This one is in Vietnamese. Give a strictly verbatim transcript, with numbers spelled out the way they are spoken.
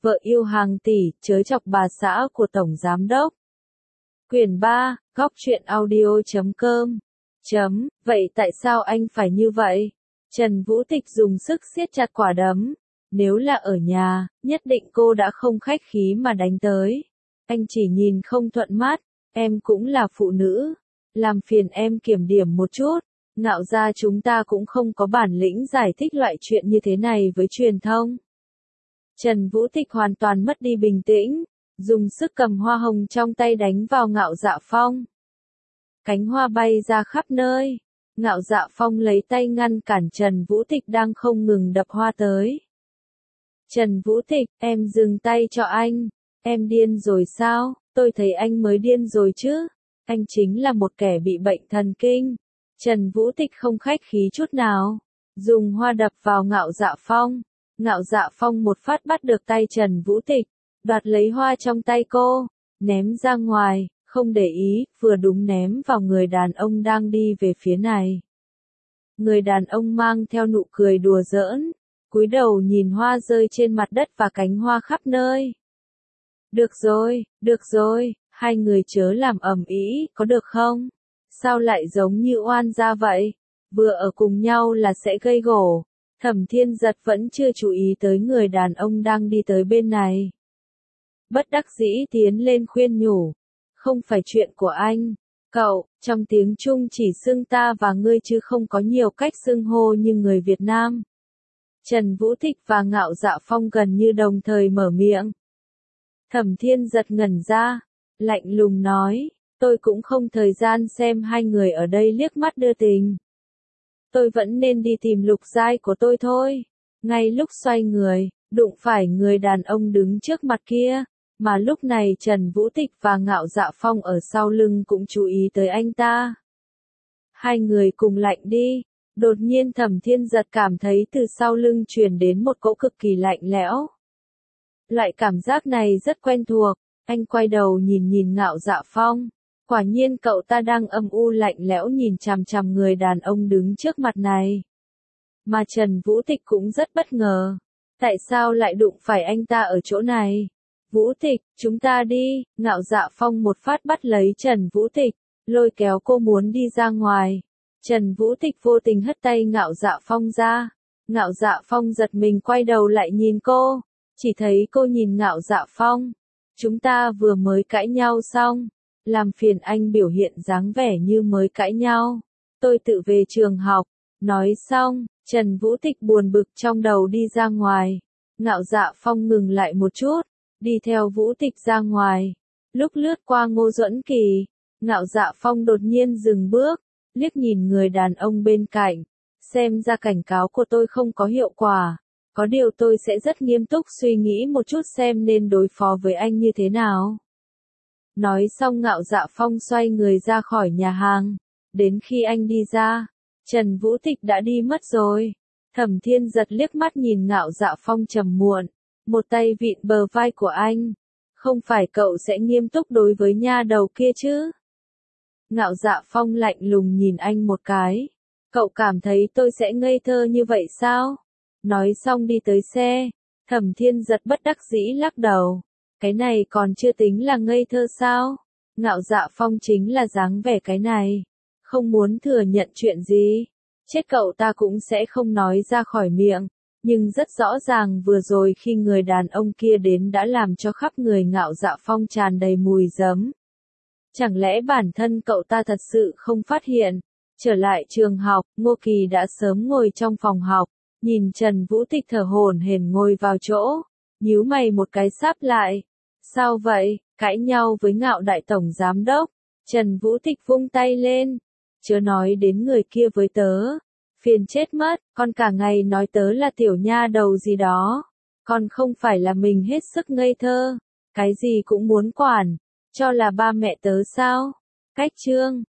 vợ yêu hàng tỷ, chớ chọc bà xã của Tổng Giám Đốc. Quyển ba, góc truyện audio chấm com. Chấm, vậy tại sao anh phải như vậy? Trần Vũ Tịch dùng sức siết chặt quả đấm. Nếu là ở nhà, nhất định cô đã không khách khí mà đánh tới. Anh chỉ nhìn không thuận mắt, em cũng là phụ nữ. Làm phiền em kiểm điểm một chút. Ngạo ra chúng ta cũng không có bản lĩnh giải thích loại chuyện như thế này với truyền thông. Trần Vũ Tịch hoàn toàn mất đi bình tĩnh, dùng sức cầm hoa hồng trong tay đánh vào Ngạo Dạ Phong. Cánh hoa bay ra khắp nơi. Ngạo Dạ Phong lấy tay ngăn cản Trần Vũ Tịch đang không ngừng đập hoa tới. Trần Vũ Tịch, em dừng tay cho anh. Em điên rồi sao? Tôi thấy anh mới điên rồi chứ. Anh chính là một kẻ bị bệnh thần kinh. Trần Vũ Tịch không khách khí chút nào. Dùng hoa đập vào Ngạo Dạ Phong. Ngạo Dạ Phong một phát bắt được tay Trần Vũ Tịch. Đoạt lấy hoa trong tay cô. Ném ra ngoài. Không để ý, vừa đúng ném vào người đàn ông đang đi về phía này. Người đàn ông mang theo nụ cười đùa giỡn. Cúi đầu nhìn hoa rơi trên mặt đất và cánh hoa khắp nơi. Được rồi, được rồi, hai người chớ làm ầm ĩ, có được không? Sao lại giống như oan gia vậy? Vừa ở cùng nhau là sẽ gây gổ. Thẩm Thiên Giật vẫn chưa chú ý tới người đàn ông đang đi tới bên này. Bất đắc dĩ tiến lên khuyên nhủ. Không phải chuyện của anh. Cậu, trong tiếng Trung chỉ xưng ta và ngươi chứ không có nhiều cách xưng hô như người Việt Nam. Trần Vũ Tịch và Ngạo Dạ Phong gần như đồng thời mở miệng. Thẩm Thiên Giật ngẩn ra, lạnh lùng nói, tôi cũng không thời gian xem hai người ở đây liếc mắt đưa tình. Tôi vẫn nên đi tìm Lục Giai của tôi thôi. Ngay lúc xoay người, đụng phải người đàn ông đứng trước mặt kia, mà lúc này Trần Vũ Tịch và Ngạo Dạ Phong ở sau lưng cũng chú ý tới anh ta. Hai người cùng lạnh đi. Đột nhiên Thẩm Thiên Giật cảm thấy từ sau lưng truyền đến một cỗ cực kỳ lạnh lẽo. Loại cảm giác này rất quen thuộc, anh quay đầu nhìn nhìn Ngạo Dạ Phong. Quả nhiên cậu ta đang âm u lạnh lẽo nhìn chằm chằm người đàn ông đứng trước mặt này. Mà Trần Vũ Tịch cũng rất bất ngờ. Tại sao lại đụng phải anh ta ở chỗ này? Vũ Tịch, chúng ta đi. Ngạo Dạ Phong một phát bắt lấy Trần Vũ Tịch, lôi kéo cô muốn đi ra ngoài. Trần Vũ Tịch vô tình hất tay Ngạo Dạ Phong ra. Ngạo Dạ Phong giật mình quay đầu lại nhìn cô. Chỉ thấy cô nhìn Ngạo Dạ Phong. Chúng ta vừa mới cãi nhau xong. Làm phiền anh biểu hiện dáng vẻ như mới cãi nhau. Tôi tự về trường học. Nói xong, Trần Vũ Tịch buồn bực trong đầu đi ra ngoài. Ngạo Dạ Phong ngừng lại một chút. Đi theo Vũ Tịch ra ngoài. Lúc lướt qua Ngô Duẫn Kỳ, Ngạo Dạ Phong đột nhiên dừng bước. Liếc nhìn người đàn ông bên cạnh, xem ra cảnh cáo của tôi không có hiệu quả, có điều tôi sẽ rất nghiêm túc suy nghĩ một chút xem nên đối phó với anh như thế nào. Nói xong Ngạo Dạ Phong xoay người ra khỏi nhà hàng, đến khi anh đi ra, Trần Vũ Tịch đã đi mất rồi. Thẩm Thiên Giật liếc mắt nhìn Ngạo Dạ Phong trầm muộn, một tay vịn bờ vai của anh. Không phải cậu sẽ nghiêm túc đối với nha đầu kia chứ? Ngạo Dạ Phong lạnh lùng nhìn anh một cái. Cậu cảm thấy tôi sẽ ngây thơ như vậy sao? Nói xong đi tới xe. Thẩm Thiên Giật bất đắc dĩ lắc đầu. Cái này còn chưa tính là ngây thơ sao? Ngạo Dạ Phong chính là dáng vẻ cái này. Không muốn thừa nhận chuyện gì. Chết cậu ta cũng sẽ không nói ra khỏi miệng. Nhưng rất rõ ràng vừa rồi khi người đàn ông kia đến đã làm cho khắp người Ngạo Dạ Phong tràn đầy mùi giấm. Chẳng lẽ bản thân cậu ta thật sự không phát hiện? Trở lại trường học, Ngô Kỳ đã sớm ngồi trong phòng học, nhìn Trần Vũ Tịch thở hổn hển ngồi vào chỗ, nhíu mày một cái sáp lại. Sao vậy? Cãi nhau với Ngạo đại tổng giám đốc? Trần Vũ Tịch vung tay lên. Chớ nói đến người kia với tớ. Phiền chết mất, con cả ngày nói tớ là tiểu nha đầu gì đó. Con không phải là mình hết sức ngây thơ. Cái gì cũng muốn quản. Cho là ba mẹ tớ sao? Cách chương